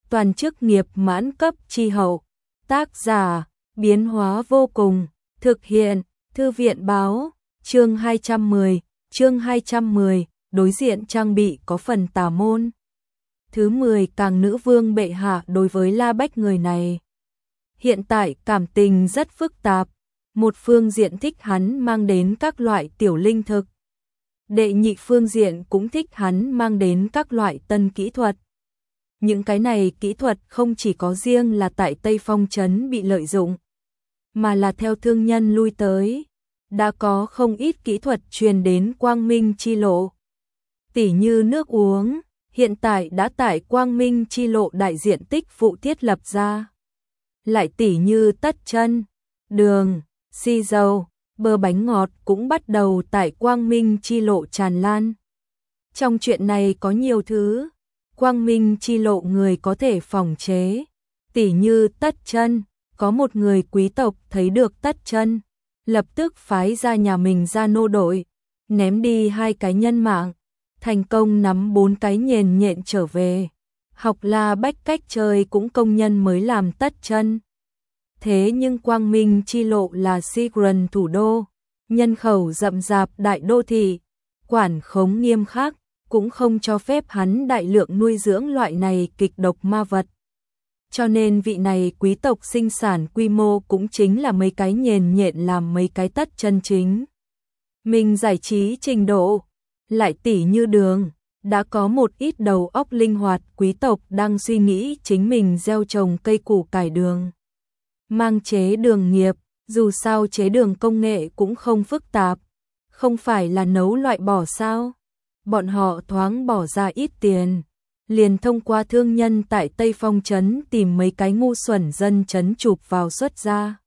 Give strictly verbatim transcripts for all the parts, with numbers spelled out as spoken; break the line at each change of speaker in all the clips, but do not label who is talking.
toàn chức nghiệp mãn cấp chi hậu. Tác giả, biến hóa vô cùng, thực hiện, thư viện báo, chương hai trăm mười, chương hai trăm mười, đối diện trang bị có phần tà môn. Thứ mười, càng nữ vương bệ hạ đối với La Bách người này. Hiện tại cảm tình rất phức tạp, một phương diện thích hắn mang đến các loại tiểu linh thực. Đệ nhị phương diện cũng thích hắn mang đến các loại tân kỹ thuật. Những cái này kỹ thuật không chỉ có riêng là tại Tây Phong Trấn bị lợi dụng, mà là theo thương nhân lui tới. Đã có không ít kỹ thuật truyền đến Quang Minh chi lộ. Tỉ như nước uống, hiện tại đã tại Quang Minh chi lộ đại diện tích phụ thiết lập ra. Lại tỉ như tất chân, đường, xì dầu, bơ bánh ngọt cũng bắt đầu tại Quang Minh chi lộ tràn lan. Trong chuyện này có nhiều thứ, Quang Minh chi lộ người có thể phòng chế, tỉ như tất chân, có một người quý tộc thấy được tất chân, lập tức phái ra nhà mình ra nô đội, ném đi hai cái nhân mạng, thành công nắm bốn cái nhền nhện trở về. Học La Bách cách chơi cũng công nhân mới làm tất chân. Thế nhưng Quang Minh chi lộ là Sigran thủ đô, nhân khẩu rậm rạp đại đô thị, quản khống nghiêm khắc, cũng không cho phép hắn đại lượng nuôi dưỡng loại này kịch độc ma vật. Cho nên vị này quý tộc sinh sản quy mô cũng chính là mấy cái nhền nhện làm mấy cái tất chân chính. Mình giải trí trình độ, lại tỉ như đường, đã có một ít đầu óc linh hoạt quý tộc đang suy nghĩ chính mình gieo trồng cây củ cải đường. Mang chế đường nghiệp, dù sao chế đường công nghệ cũng không phức tạp, không phải là nấu loại bỏ sao. Bọn họ thoáng bỏ ra ít tiền, liền thông qua thương nhân tại Tây Phong Trấn tìm mấy cái ngu xuẩn dân trấn chụp vào xuất ra.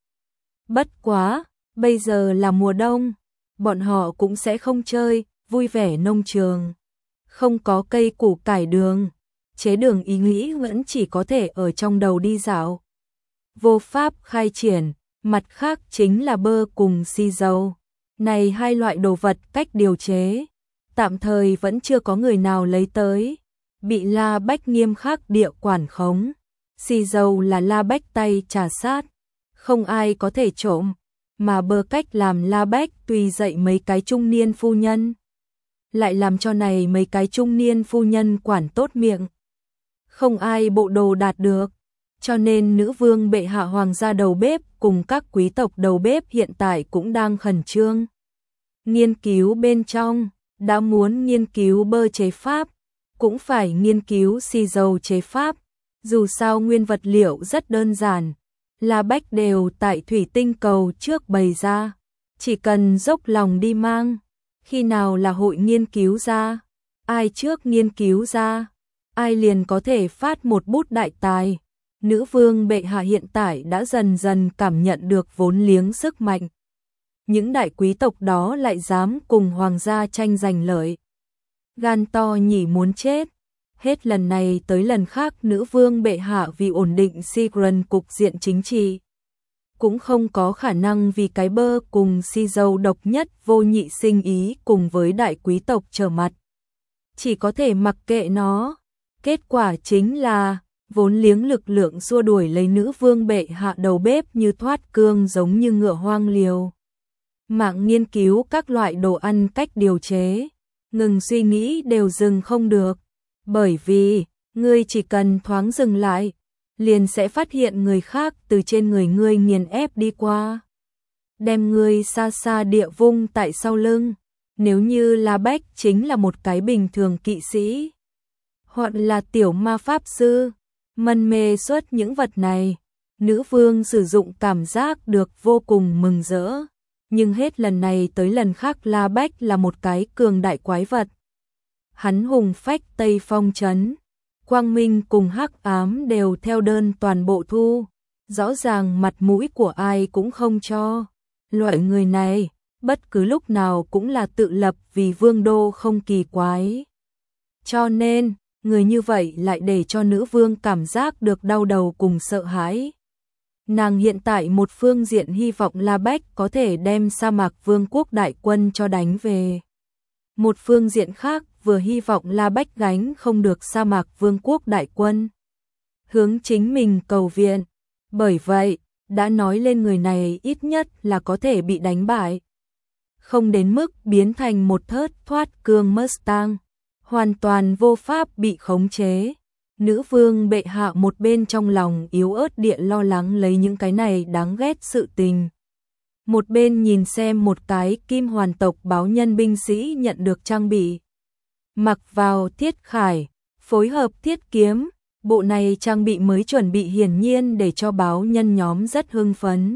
Bất quá, bây giờ là mùa đông, bọn họ cũng sẽ không chơi, vui vẻ nông trường. Không có cây củ cải đường, chế đường ý nghĩ vẫn chỉ có thể ở trong đầu đi dạo. Vô pháp khai triển, mặt khác chính là bơ cùng xì dầu. Này hai loại đồ vật cách điều chế, tạm thời vẫn chưa có người nào lấy tới, bị La Bách nghiêm khắc địa quản khống. Xì dầu là La Bách tay trà sát, không ai có thể trộm, mà bơ cách làm La Bách tùy dạy mấy cái trung niên phu nhân. Lại làm cho này mấy cái trung niên phu nhân quản tốt miệng. Không ai bộ đồ đạt được, cho nên nữ vương bệ hạ hoàng gia đầu bếp cùng các quý tộc đầu bếp hiện tại cũng đang khẩn trương nghiên cứu bên trong, đã muốn nghiên cứu bơ chế pháp, cũng phải nghiên cứu xì dầu chế pháp. Dù sao nguyên vật liệu rất đơn giản, La Bách đều tại thủy tinh cầu trước bày ra, chỉ cần dốc lòng đi mang. Khi nào là hội nghiên cứu ra, ai trước nghiên cứu ra, ai liền có thể phát một bút đại tài. Nữ vương bệ hạ hiện tại đã dần dần cảm nhận được vốn liếng sức mạnh. Những đại quý tộc đó lại dám cùng hoàng gia tranh giành lợi. Gan to nhỉ muốn chết. Hết lần này tới lần khác nữ vương bệ hạ vì ổn định Sigran cục diện chính trị, cũng không có khả năng vì cái bơ cùng xì dầu độc nhất vô nhị sinh ý cùng với đại quý tộc trở mặt. Chỉ có thể mặc kệ nó. Kết quả chính là vốn liếng lực lượng xua đuổi lấy nữ vương bệ hạ đầu bếp như thoát cương giống như ngựa hoang liều. Mạng nghiên cứu các loại đồ ăn cách điều chế, ngừng suy nghĩ đều dừng không được. Bởi vì, ngươi chỉ cần thoáng dừng lại, liền sẽ phát hiện người khác từ trên người ngươi nghiền ép đi qua. Đem ngươi xa xa địa vung tại sau lưng, nếu như La Bách chính là một cái bình thường kỵ sĩ, hoặc là tiểu ma pháp sư, mân mê suốt những vật này, nữ vương sử dụng cảm giác được vô cùng mừng rỡ. Nhưng hết lần này tới lần khác La Bách là một cái cường đại quái vật. Hắn hùng phách Tây Phong Trấn, Quang Minh cùng Hắc Ám đều theo đơn toàn bộ thu, rõ ràng mặt mũi của ai cũng không cho. Loại người này, bất cứ lúc nào cũng là tự lập vì vương đô không kỳ quái. Cho nên, người như vậy lại để cho nữ vương cảm giác được đau đầu cùng sợ hãi. Nàng hiện tại một phương diện hy vọng La Bách có thể đem sa mạc vương quốc đại quân cho đánh về. Một phương diện khác vừa hy vọng La Bách gánh không được sa mạc vương quốc đại quân. hướng chính mình cầu viện. Bởi vậy, đã nói lên người này ít nhất là có thể bị đánh bại. Không đến mức biến thành một thớt thoát cương Mustang, hoàn toàn vô pháp bị khống chế. Nữ vương bệ hạ một bên trong lòng yếu ớt địa lo lắng lấy những cái này đáng ghét sự tình. Một bên nhìn xem một cái kim hoàn tộc báo nhân binh sĩ nhận được trang bị. Mặc vào thiết khải, phối hợp thiết kiếm, bộ này trang bị mới chuẩn bị hiển nhiên để cho báo nhân nhóm rất hưng phấn.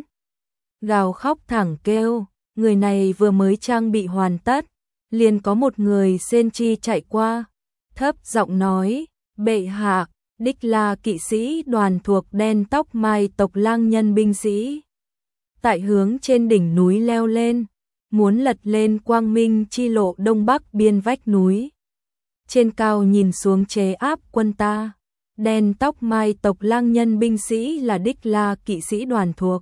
Gào khóc thẳng kêu, người này vừa mới trang bị hoàn tất, liền có một người sen chi chạy qua, thấp giọng nói, bệ hạ, đích là kỵ sĩ đoàn thuộc đen tóc mai tộc lang nhân binh sĩ. Tại hướng trên đỉnh núi leo lên, muốn lật lên quang minh chi lộ đông bắc biên vách núi. Trên cao nhìn xuống chế áp quân ta, đen tóc mai tộc lang nhân binh sĩ là đích la kỵ sĩ đoàn thuộc.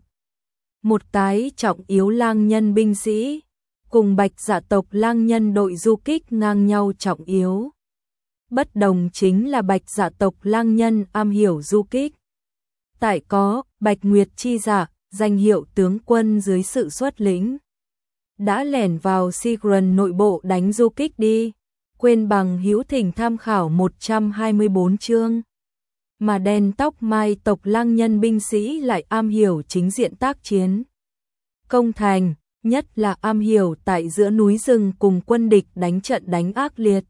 Một cái trọng yếu lang nhân binh sĩ, cùng bạch dạ tộc lang nhân đội du kích ngang nhau trọng yếu. Bất đồng chính là bạch dạ tộc lang nhân am hiểu du kích. Tại có Bạch Nguyệt chi dạ, danh hiệu tướng quân dưới sự xuất lĩnh. Đã lẻn vào Sigurd nội bộ đánh du kích đi, quên bằng hữu thỉnh tham khảo một trăm hai mươi bốn chương. Mà đen tóc mai tộc lang nhân binh sĩ lại am hiểu chính diện tác chiến. Công thành, nhất là am hiểu tại giữa núi rừng cùng quân địch đánh trận đánh ác liệt.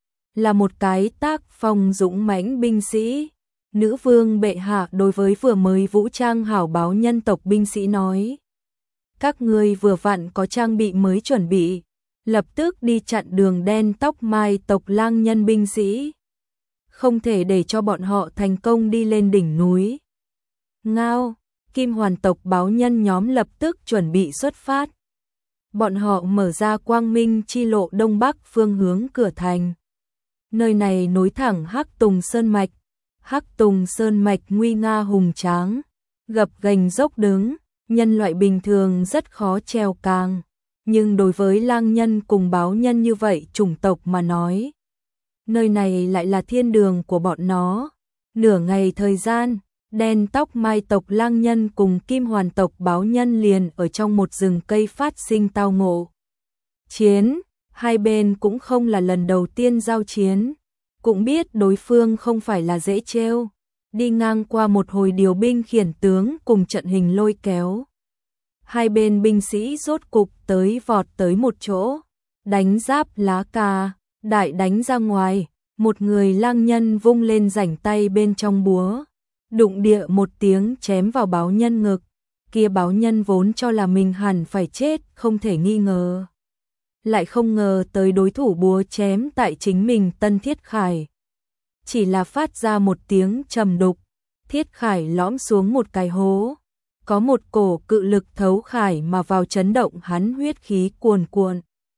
Là một cái tác phong dũng mãnh binh sĩ. Nữ vương bệ hạ đối với vừa mới vũ trang hảo báo nhân tộc binh sĩ nói. Các ngươi vừa vặn có trang bị mới chuẩn bị, lập tức đi chặn đường đen tóc mai tộc lang nhân binh sĩ. Không thể để cho bọn họ thành công đi lên đỉnh núi. Ngao, kim hoàn tộc báo nhân nhóm lập tức chuẩn bị xuất phát. Bọn họ mở ra quang minh chi lộ đông bắc phương hướng cửa thành. Nơi này nối thẳng Hắc Tùng Sơn Mạch. Hắc Tùng Sơn Mạch nguy nga hùng tráng, gập ghềnh dốc đứng, nhân loại bình thường rất khó trèo càng. Nhưng đối với lang nhân cùng báo nhân như vậy chủng tộc mà nói, nơi này lại là thiên đường của bọn nó. Nửa ngày thời gian, đen tóc mai tộc lang nhân cùng kim hoàn tộc báo nhân liền ở trong một rừng cây phát sinh tao ngộ. Chiến, hai bên cũng không là lần đầu tiên giao chiến, cũng biết đối phương không phải là dễ trêu. Đi ngang qua một hồi điều binh khiển tướng cùng trận hình lôi kéo. Hai bên binh sĩ rốt cục tới vọt tới một chỗ, đánh giáp lá cà, đại đánh ra ngoài, một người lang nhân vung lên rảnh tay bên trong búa, đụng địa một tiếng chém vào báo nhân ngực. Kia báo nhân vốn cho là mình hẳn phải chết không thể nghi ngờ. Lại không ngờ tới đối thủ búa chém tại chính mình tân thiết khải. Chỉ là phát ra một tiếng trầm đục, thiết khải lõm xuống một cái hố. Có một cổ cự lực thấu khải mà vào chấn động hắn huyết khí cuồn cuộn.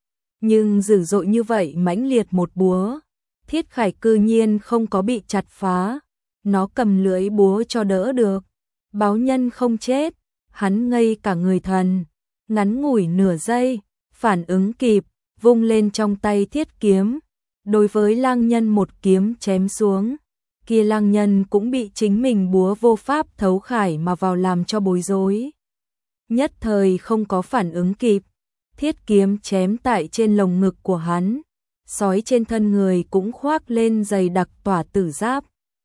Nhưng dữ dội như vậy mãnh liệt một búa, thiết khải cư nhiên không có bị chặt phá. Nó cầm lưỡi búa cho đỡ được. Báo nhân không chết, hắn ngây cả người thần. Ngắn ngủi nửa giây, phản ứng kịp, vung lên trong tay thiết kiếm. Đối với lang nhân một kiếm chém xuống. Kia lang nhân cũng bị chính mình búa vô pháp thấu khải mà vào làm cho bối rối. Nhất thời không có phản ứng kịp, thiết kiếm chém tại trên lồng ngực của hắn, sói trên thân người cũng khoác lên dày đặc tỏa tử giáp.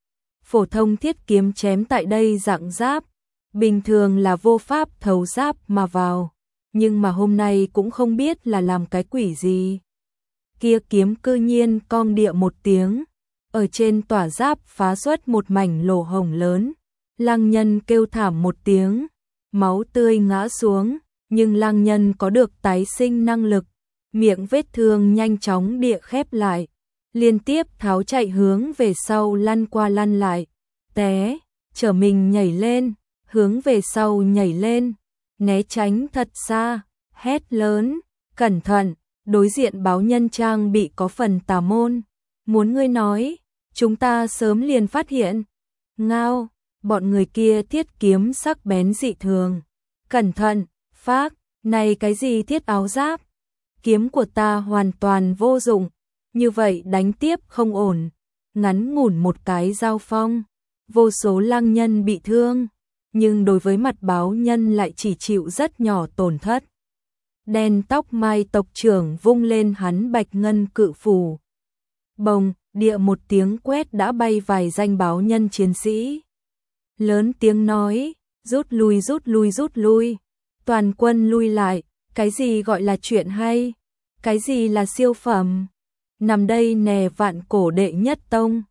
Phổ thông thiết kiếm chém tại đây dạng giáp, bình thường là vô pháp thấu giáp mà vào, nhưng mà hôm nay cũng không biết là làm cái quỷ gì. Kia kiếm cư nhiên cong địa một tiếng, ở trên tỏa giáp phá xuất một mảnh lỗ hổng lớn. Lang nhân kêu thảm một tiếng, máu tươi ngã xuống, nhưng lang nhân có được tái sinh năng lực, miệng vết thương nhanh chóng địa khép lại, liên tiếp tháo chạy hướng về sau lăn qua lăn lại, té, trở mình nhảy lên, hướng về sau nhảy lên, né tránh thật xa, hét lớn, cẩn thận, đối diện báo nhân trang bị có phần tà môn, muốn ngươi nói, chúng ta sớm liền phát hiện. Ngao, bọn người kia thiết kiếm sắc bén dị thường. Cẩn thận, phác, này cái gì thiết áo giáp? Kiếm của ta hoàn toàn vô dụng, như vậy đánh tiếp không ổn. Ngắn ngủn một cái giao phong, vô số lăng nhân bị thương, nhưng đối với mặt báo nhân lại chỉ chịu rất nhỏ tổn thất. Đen tóc mai tộc trưởng vung lên hắn bạch ngân cự phù. Bồng, địa một tiếng quét đã bay vài danh báo nhân chiến sĩ. Lớn tiếng nói, rút lui rút lui rút lui. Toàn quân lui lại, cái gì gọi là chuyện hay? Cái gì là siêu phẩm? Nằm đây nè vạn cổ đệ nhất tông.